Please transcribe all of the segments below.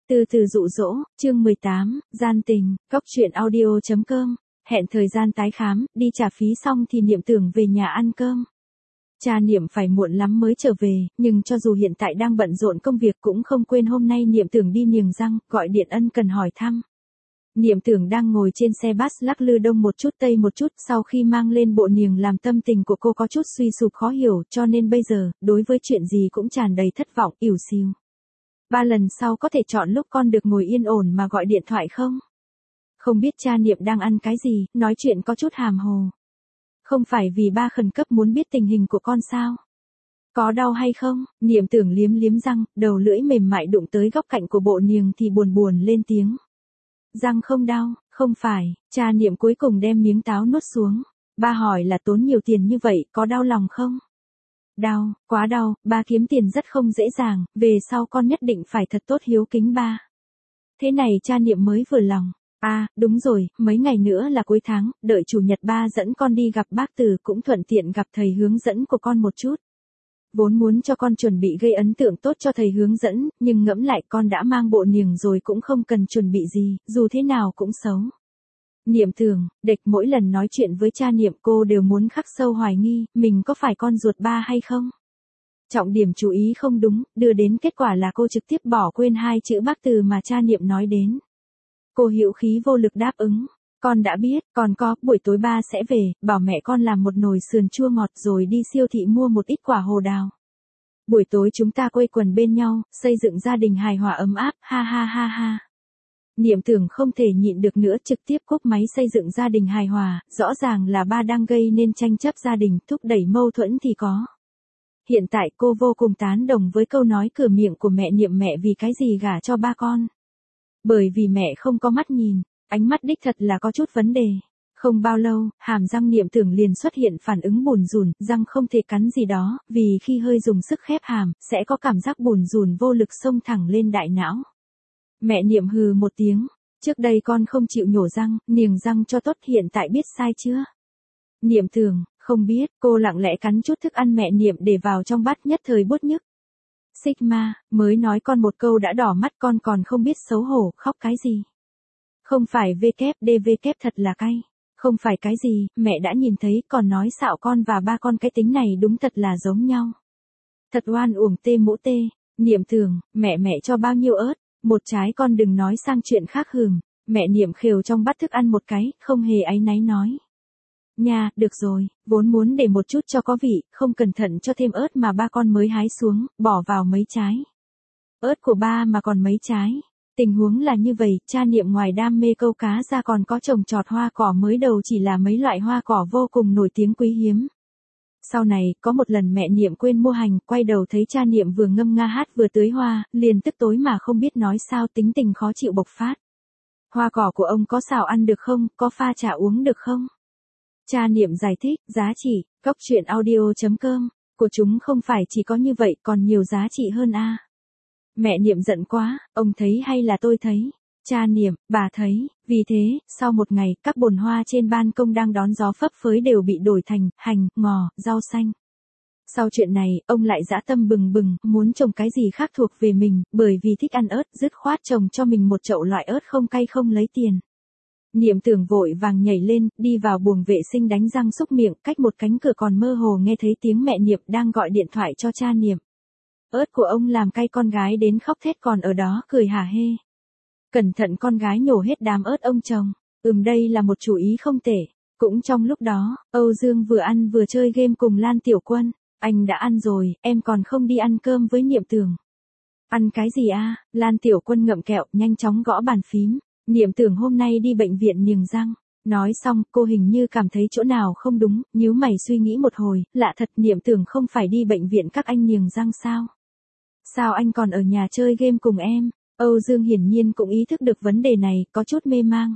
Từ từ dụ dỗ, chương 18, gian tình, góc truyện audio.com, hẹn thời gian tái khám, đi trả phí xong thì Niệm tưởng về nhà ăn cơm. Cha Niệm phải muộn lắm mới trở về, nhưng cho dù hiện tại đang bận rộn công việc cũng không quên hôm nay Niệm tưởng đi niềng răng, gọi điện ân cần hỏi thăm. Niệm tưởng đang ngồi trên xe bus lắc lư đông một chút tây một chút, sau khi mang lên bộ niềng làm tâm tình của cô có chút suy sụp khó hiểu, cho nên bây giờ, đối với chuyện gì cũng tràn đầy thất vọng, ỉu xìu. 3 lần sau có thể chọn lúc con được ngồi yên ổn mà gọi điện thoại không? Không biết cha Niệm đang ăn cái gì, nói chuyện có chút hàm hồ. Không phải vì ba khẩn cấp muốn biết tình hình của con sao? Có đau hay không? Niệm tưởng liếm liếm răng, đầu lưỡi mềm mại đụng tới góc cạnh của bộ niềng thì buồn buồn lên tiếng. Răng không đau, không phải, cha Niệm cuối cùng đem miếng táo nuốt xuống. Ba hỏi là tốn nhiều tiền như vậy, có đau lòng không? Đau, quá đau, ba kiếm tiền rất không dễ dàng, về sau con nhất định phải thật tốt hiếu kính ba. Thế này cha Niệm mới vừa lòng. À, đúng rồi, mấy ngày nữa là cuối tháng, đợi chủ nhật ba dẫn con đi gặp bác Từ cũng thuận tiện gặp thầy hướng dẫn của con một chút. Vốn muốn cho con chuẩn bị gây ấn tượng tốt cho thầy hướng dẫn, nhưng ngẫm lại con đã mang bộ niềng rồi cũng không cần chuẩn bị gì, dù thế nào cũng xấu. Niệm tưởng, địch mỗi lần nói chuyện với cha Niệm cô đều muốn khắc sâu hoài nghi, mình có phải con ruột ba hay không? Trọng điểm chú ý không đúng, đưa đến kết quả là cô trực tiếp bỏ quên 2 chữ bác Từ mà cha Niệm nói đến. Cô hữu khí vô lực đáp ứng. Con đã biết, còn có, buổi tối ba sẽ về, bảo mẹ con làm một nồi sườn chua ngọt rồi đi siêu thị mua một ít quả hồ đào. Buổi tối chúng ta quây quần bên nhau, xây dựng gia đình hài hòa ấm áp, ha ha ha ha. Niệm tưởng không thể nhịn được nữa trực tiếp cúp máy xây dựng gia đình hài hòa, rõ ràng là ba đang gây nên tranh chấp gia đình, thúc đẩy mâu thuẫn thì có. Hiện tại cô vô cùng tán đồng với câu nói cửa miệng của mẹ Niệm mẹ vì cái gì gả cho ba con. Bởi vì mẹ không có mắt nhìn, ánh mắt đích thật là có chút vấn đề. Không bao lâu, hàm răng Niệm tưởng liền xuất hiện phản ứng bùn rùn, răng không thể cắn gì đó, vì khi hơi dùng sức khép hàm, sẽ có cảm giác bùn rùn vô lực xông thẳng lên đại não. Mẹ Niệm hừ một tiếng, trước đây con không chịu nhổ răng, niềng răng cho tốt, hiện tại biết sai chưa? Niệm tưởng, không biết, cô lặng lẽ cắn chút thức ăn mẹ Niệm để vào trong bát nhất thời bút nhức. Sigma, mới nói con một câu đã đỏ mắt con còn không biết xấu hổ, khóc cái gì? Không phải WDV thật là cay. Không phải cái gì, mẹ đã nhìn thấy còn nói xạo con và ba con cái tính này đúng thật là giống nhau. Thật oan uổng tê mũ tê, Niệm tưởng, mẹ cho bao nhiêu ớt, một trái con đừng nói sang chuyện khác hừm, mẹ Niệm khều trong bát thức ăn một cái, không hề áy náy nói. Nha, được rồi, vốn muốn để một chút cho có vị, không cẩn thận cho thêm ớt mà ba con mới hái xuống, bỏ vào mấy trái. Ớt của ba mà còn mấy trái. Tình huống là như vậy, cha Niệm ngoài đam mê câu cá ra còn có trồng trọt hoa cỏ, mới đầu chỉ là mấy loại hoa cỏ vô cùng nổi tiếng quý hiếm. Sau này, có một lần mẹ Niệm quên mua hành, quay đầu thấy cha Niệm vừa ngâm nga hát vừa tưới hoa, liền tức tối mà không biết nói sao, tính tình khó chịu bộc phát. Hoa cỏ của ông có xào ăn được không, có pha trà uống được không? Cha Niệm giải thích, giá trị, góc truyện audio.com, của chúng không phải chỉ có như vậy, còn nhiều giá trị hơn a. Mẹ Niệm giận quá, ông thấy hay là tôi thấy? Cha Niệm, bà thấy, vì thế, sau một ngày, các bồn hoa trên ban công đang đón gió phấp phới đều bị đổi thành, hành, ngò, rau xanh. Sau chuyện này, ông lại dã tâm bừng bừng, muốn trồng cái gì khác thuộc về mình, bởi vì thích ăn ớt, dứt khoát trồng cho mình một chậu loại ớt không cay không lấy tiền. Niệm tưởng vội vàng nhảy lên, đi vào buồng vệ sinh đánh răng xúc miệng, cách một cánh cửa còn mơ hồ nghe thấy tiếng mẹ Niệm đang gọi điện thoại cho cha Niệm. Ớt của ông làm cay con gái đến khóc thét còn ở đó cười hả hê. Cẩn thận con gái nhổ hết đám ớt ông chồng. Đây là một chủ ý không tệ. Cũng trong lúc đó, Âu Dương vừa ăn vừa chơi game cùng Lan Tiểu Quân. Anh đã ăn rồi, em còn không đi ăn cơm với Niệm tưởng. Ăn cái gì a? Lan Tiểu Quân ngậm kẹo, nhanh chóng gõ bàn phím. Niệm tưởng hôm nay đi bệnh viện niềng răng. Nói xong, cô hình như cảm thấy chỗ nào không đúng, nhíu mày suy nghĩ một hồi, lạ thật, Niệm tưởng không phải đi bệnh viện các anh niềng răng sao? Sao anh còn ở nhà chơi game cùng em? Âu Dương hiển nhiên cũng ý thức được vấn đề này, có chút mê mang.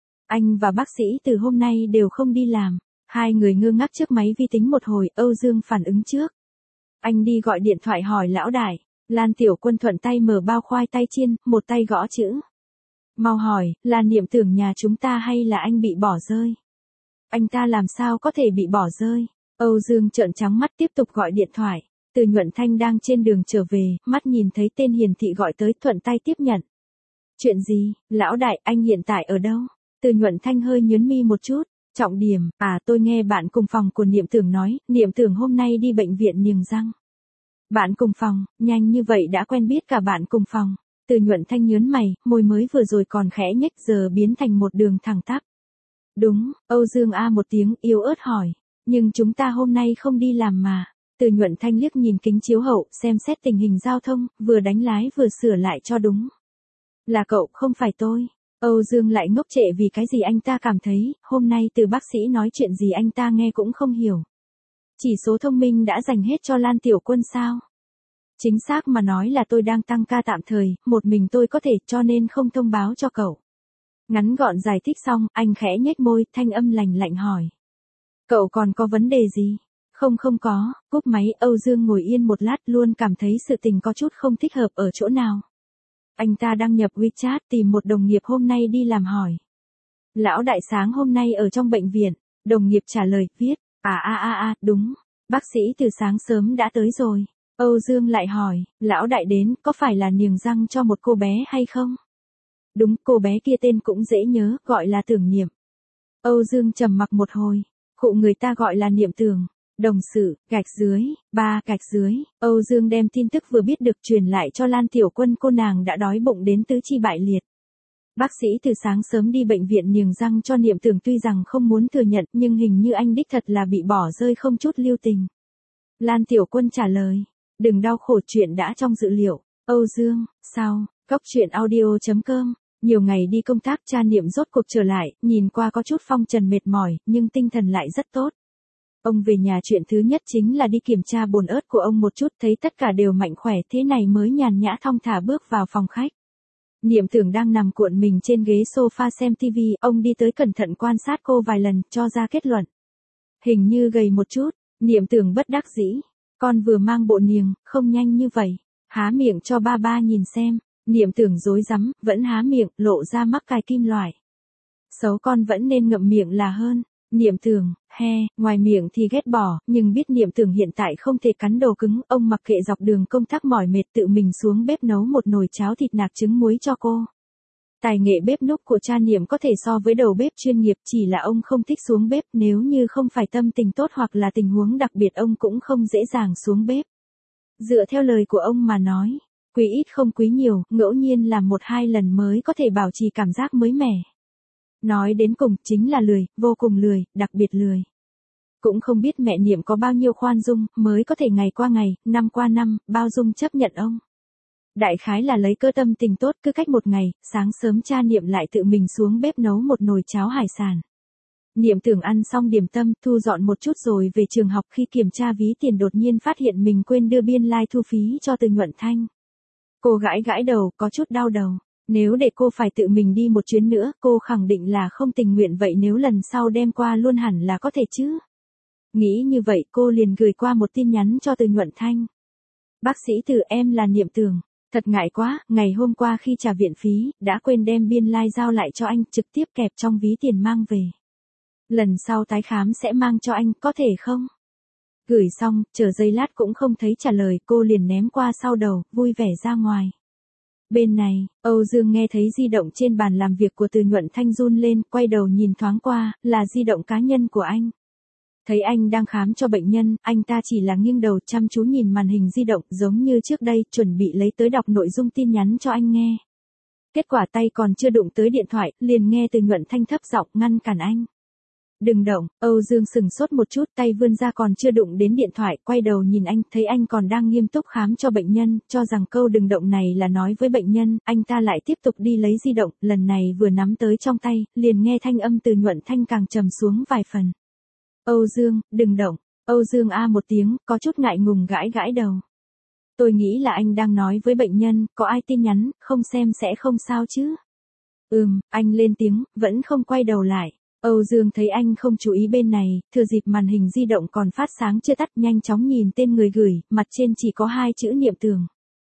Anh và bác sĩ từ hôm nay đều không đi làm. Hai người ngơ ngác trước máy vi tính một hồi, Âu Dương phản ứng trước. Anh đi gọi điện thoại hỏi lão đại. Lan Tiểu Quân thuận tay mở bao khoai tây chiên, một tay gõ chữ. Mau hỏi, là Niệm tưởng nhà chúng ta hay là anh bị bỏ rơi? Anh ta làm sao có thể bị bỏ rơi? Âu Dương trợn trắng mắt tiếp tục gọi điện thoại. Từ Nhuận Thanh đang trên đường trở về, mắt nhìn thấy tên hiển thị gọi tới, thuận tay tiếp nhận. Chuyện gì, lão đại, anh hiện tại ở đâu? Từ Nhuận Thanh hơi nhướng mi một chút. Trọng điểm, tôi nghe bạn cùng phòng của Niệm Tưởng nói, Niệm Tưởng hôm nay đi bệnh viện niềng răng. Bạn cùng phòng, nhanh như vậy đã quen biết cả bạn cùng phòng. Từ Nhuận Thanh nhớn mày, môi mới vừa rồi còn khẽ nhếch giờ biến thành một đường thẳng tắp. Đúng, Âu Dương A một tiếng yếu ớt hỏi. Nhưng chúng ta hôm nay không đi làm mà. Từ Nhuận Thanh liếc nhìn kính chiếu hậu, xem xét tình hình giao thông, vừa đánh lái vừa sửa lại cho đúng. Là cậu, không phải tôi. Âu Dương lại ngốc trệ vì cái gì anh ta cảm thấy, hôm nay từ bác sĩ nói chuyện gì anh ta nghe cũng không hiểu. Chỉ số thông minh đã dành hết cho Lan Tiểu Quân sao? Chính xác mà nói là tôi đang tăng ca tạm thời, một mình tôi có thể cho nên không thông báo cho cậu. Ngắn gọn giải thích xong, anh khẽ nhếch môi, thanh âm lạnh lạnh hỏi. Cậu còn có vấn đề gì? Không có, cúp máy. Âu Dương ngồi yên một lát luôn cảm thấy sự tình có chút không thích hợp ở chỗ nào. Anh ta đăng nhập WeChat tìm một đồng nghiệp hôm nay đi làm hỏi. Lão đại sáng hôm nay ở trong bệnh viện, đồng nghiệp trả lời, viết, đúng, bác sĩ từ sáng sớm đã tới rồi. Âu Dương lại hỏi, lão đại đến, có phải là niềng răng cho một cô bé hay không? Đúng, cô bé kia tên cũng dễ nhớ, gọi là Tưởng Niệm. Âu Dương trầm mặc một hồi, cụ người ta gọi là Niệm Tưởng. Đồng sự, gạch dưới, 3 gạch dưới, Âu Dương đem tin tức vừa biết được truyền lại cho Lan Tiểu Quân, cô nàng đã đói bụng đến tứ chi bại liệt. Bác sĩ từ sáng sớm đi bệnh viện niềng răng cho Niệm Tưởng, tuy rằng không muốn thừa nhận nhưng hình như anh đích thật là bị bỏ rơi không chút lưu tình. Lan Tiểu Quân trả lời, đừng đau khổ, chuyện đã trong dự liệu. Âu Dương, sao, Cốc.audio.com. Nhiều ngày đi công tác, cha Niệm rốt cuộc trở lại, nhìn qua có chút phong trần mệt mỏi, nhưng tinh thần lại rất tốt. Ông về nhà chuyện thứ nhất chính là đi kiểm tra bồn ớt của ông một chút, thấy tất cả đều mạnh khỏe, thế này mới nhàn nhã thong thả bước vào phòng khách. Niệm Tưởng đang nằm cuộn mình trên ghế sofa xem TV, ông đi tới cẩn thận quan sát cô vài lần, cho ra kết luận. Hình như gầy một chút. Niệm Tưởng bất đắc dĩ. Con vừa mang bộ niềng, không nhanh như vậy. Há miệng cho ba ba nhìn xem. Niệm Tưởng rối rắm, vẫn há miệng, lộ ra mắc cài kim loại. Xấu, con vẫn nên ngậm miệng là hơn. Niệm Tưởng, ngoài miệng thì ghét bỏ, nhưng biết Niệm Tưởng hiện tại không thể cắn đồ cứng, ông mặc kệ dọc đường công tác mỏi mệt tự mình xuống bếp nấu một nồi cháo thịt nạc trứng muối cho cô. Tài nghệ bếp núc của cha Niệm có thể so với đầu bếp chuyên nghiệp, chỉ là ông không thích xuống bếp, nếu như không phải tâm tình tốt hoặc là tình huống đặc biệt ông cũng không dễ dàng xuống bếp. Dựa theo lời của ông mà nói, quý ít không quý nhiều, ngẫu nhiên làm 1-2 lần mới có thể bảo trì cảm giác mới mẻ. Nói đến cùng, chính là lười, vô cùng lười, đặc biệt lười. Cũng không biết mẹ Niệm có bao nhiêu khoan dung, mới có thể ngày qua ngày, năm qua năm, bao dung chấp nhận ông. Đại khái là lấy cơ tâm tình tốt, cứ cách một ngày, sáng sớm cha Niệm lại tự mình xuống bếp nấu một nồi cháo hải sản. Niệm Tưởng ăn xong điểm tâm, thu dọn một chút rồi về trường học, khi kiểm tra ví tiền đột nhiên phát hiện mình quên đưa biên lai thu phí cho Từ Nhuận Thanh. Cô gãi gãi đầu, có chút đau đầu. Nếu để cô phải tự mình đi một chuyến nữa, cô khẳng định là không tình nguyện, vậy nếu lần sau đem qua luôn hẳn là có thể chứ. Nghĩ như vậy cô liền gửi qua một tin nhắn cho Từ Nhuận Thanh. Bác sĩ Từ, em là Niệm Tưởng. Thật ngại quá, ngày hôm qua khi trả viện phí, đã quên đem biên lai giao lại cho anh, trực tiếp kẹp trong ví tiền mang về. Lần sau tái khám sẽ mang cho anh, có thể không? Gửi xong, chờ giây lát cũng không thấy trả lời, cô liền ném qua sau đầu, vui vẻ ra ngoài. Bên này, Âu Dương nghe thấy di động trên bàn làm việc của Từ Nhuận Thanh run lên, quay đầu nhìn thoáng qua, là di động cá nhân của anh. Thấy anh đang khám cho bệnh nhân, anh ta chỉ là nghiêng đầu chăm chú nhìn màn hình di động, giống như trước đây, chuẩn bị lấy tới đọc nội dung tin nhắn cho anh nghe. Kết quả tay còn chưa đụng tới điện thoại, liền nghe Từ Nhuận Thanh thấp giọng ngăn cản anh. Đừng động. Âu Dương sừng sốt một chút, tay vươn ra còn chưa đụng đến điện thoại, quay đầu nhìn anh, thấy anh còn đang nghiêm túc khám cho bệnh nhân, cho rằng câu đừng động này là nói với bệnh nhân, anh ta lại tiếp tục đi lấy di động, lần này vừa nắm tới trong tay, liền nghe thanh âm Từ Nhuận Thanh càng trầm xuống vài phần. Âu Dương, đừng động. Âu Dương a một tiếng, có chút ngại ngùng gãi gãi đầu. Tôi nghĩ là anh đang nói với bệnh nhân, có ai tin nhắn, không xem sẽ không sao chứ. Anh lên tiếng, vẫn không quay đầu lại. Âu Dương thấy anh không chú ý bên này, thừa dịp màn hình di động còn phát sáng chưa tắt, nhanh chóng nhìn tên người gửi, mặt trên chỉ có 2 chữ Niệm Tưởng.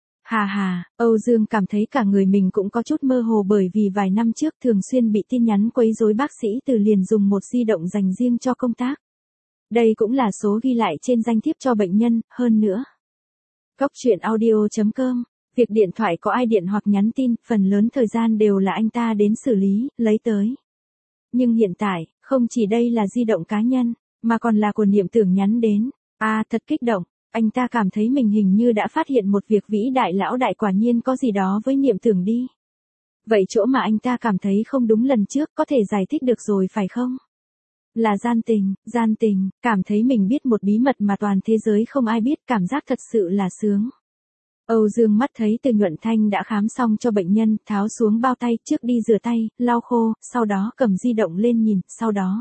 Âu Dương cảm thấy cả người mình cũng có chút mơ hồ, bởi vì vài năm trước thường xuyên bị tin nhắn quấy rối, bác sĩ Từ liền dùng một di động dành riêng cho công tác. Đây cũng là số ghi lại trên danh thiếp cho bệnh nhân, hơn nữa. Cốc.audio.com Việc điện thoại có ai điện hoặc nhắn tin, phần lớn thời gian đều là anh ta đến xử lý, lấy tới. Nhưng hiện tại, không chỉ đây là di động cá nhân, mà còn là của Niệm Tưởng nhắn đến. Thật kích động, anh ta cảm thấy mình hình như đã phát hiện một việc vĩ đại, lão đại quả nhiên có gì đó với Niệm Tưởng đi. Vậy chỗ mà anh ta cảm thấy không đúng lần trước có thể giải thích được rồi phải không? Là gian tình, cảm thấy mình biết một bí mật mà toàn thế giới không ai biết, cảm giác thật sự là sướng. Âu Dương mắt thấy Từ Nhuận Thanh đã khám xong cho bệnh nhân, tháo xuống bao tay, trước đi rửa tay, lau khô, sau đó cầm di động lên nhìn, sau đó.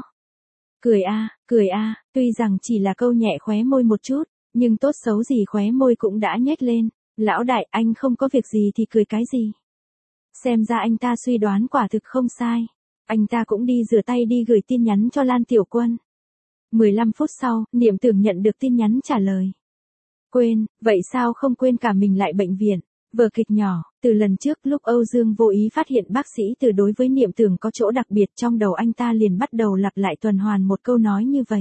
Cười a, tuy rằng chỉ là câu nhẹ khóe môi một chút, nhưng tốt xấu gì khóe môi cũng đã nhếch lên. Lão đại, anh không có việc gì thì cười cái gì? Xem ra anh ta suy đoán quả thực không sai. Anh ta cũng đi rửa tay, đi gửi tin nhắn cho Lan Tiểu Quân. 15 phút sau, Niệm Tưởng nhận được tin nhắn trả lời. Quên, vậy sao không quên cả mình lại bệnh viện? Vở kịch nhỏ, từ lần trước lúc Âu Dương vô ý phát hiện bác sĩ Từ đối với Niệm Tưởng có chỗ đặc biệt, trong đầu anh ta liền bắt đầu lặp lại tuần hoàn một câu nói như vậy.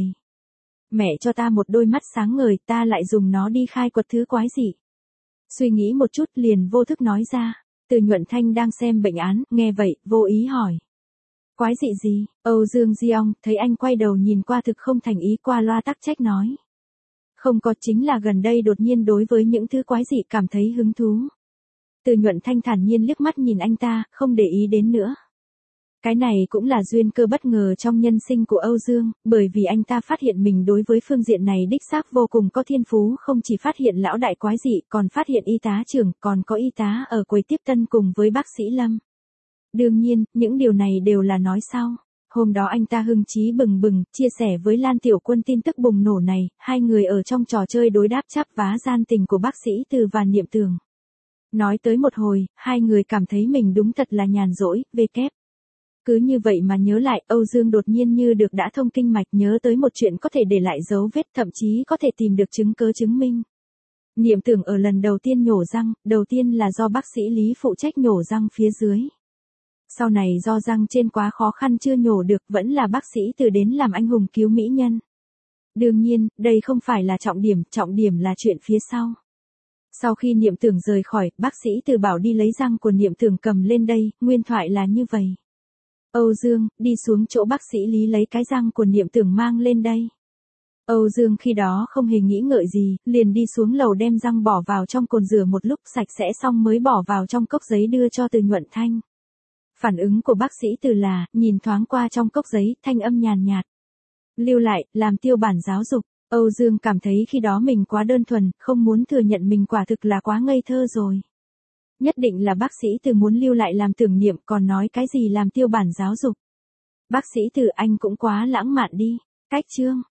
Mẹ cho ta một đôi mắt sáng ngời, ta lại dùng nó đi khai quật thứ quái dị. Suy nghĩ một chút liền vô thức nói ra. Từ Nhuận Thanh đang xem bệnh án, nghe vậy, vô ý hỏi. Quái dị gì? Âu Dương Diong thấy anh quay đầu nhìn qua thực không thành ý, qua loa tắc trách nói. Không có, chính là gần đây đột nhiên đối với những thứ quái dị cảm thấy hứng thú. Từ Nhuận Thanh thản nhiên liếc mắt nhìn anh ta, không để ý đến nữa. Cái này cũng là duyên cơ bất ngờ trong nhân sinh của Âu Dương, bởi vì anh ta phát hiện mình đối với phương diện này đích xác vô cùng có thiên phú, không chỉ phát hiện lão đại quái dị, còn phát hiện y tá trưởng, còn có y tá ở quầy tiếp tân cùng với bác sĩ Lâm. Đương nhiên, những điều này đều là nói sau. Hôm đó anh ta hưng chí bừng bừng, chia sẻ với Lan Tiểu Quân tin tức bùng nổ này, hai người ở trong trò chơi đối đáp chắp vá gian tình của bác sĩ Từ và Niệm Tưởng. Nói tới một hồi, hai người cảm thấy mình đúng thật là nhàn rỗi, kép. Cứ như vậy mà nhớ lại, Âu Dương đột nhiên như được đã thông kinh mạch, nhớ tới một chuyện có thể để lại dấu vết, thậm chí có thể tìm được chứng cứ chứng minh. Niệm Tưởng ở lần đầu tiên nhổ răng, đầu tiên là do bác sĩ Lý phụ trách nhổ răng phía dưới. Sau này do răng trên quá khó khăn chưa nhổ được, vẫn là bác sĩ Từ đến làm anh hùng cứu mỹ nhân. Đương nhiên, đây không phải là trọng điểm là chuyện phía sau. Sau khi Niệm Tưởng rời khỏi, bác sĩ Từ bảo đi lấy răng của Niệm Tưởng cầm lên đây, nguyên thoại là như vậy. Âu Dương, đi xuống chỗ bác sĩ Lý lấy cái răng của Niệm Tưởng mang lên đây. Âu Dương khi đó không hề nghĩ ngợi gì, liền đi xuống lầu đem răng bỏ vào trong cồn rửa một lúc sạch sẽ xong mới bỏ vào trong cốc giấy đưa cho Từ Nhuận Thanh. Phản ứng của bác sĩ Từ là, nhìn thoáng qua trong cốc giấy, thanh âm nhàn nhạt. Lưu lại, làm tiêu bản giáo dục. Âu Dương cảm thấy khi đó mình quá đơn thuần, không muốn thừa nhận mình quả thực là quá ngây thơ rồi. Nhất định là bác sĩ Từ muốn lưu lại làm tưởng niệm, còn nói cái gì làm tiêu bản giáo dục. Bác sĩ Từ, anh cũng quá lãng mạn đi. Cách chương.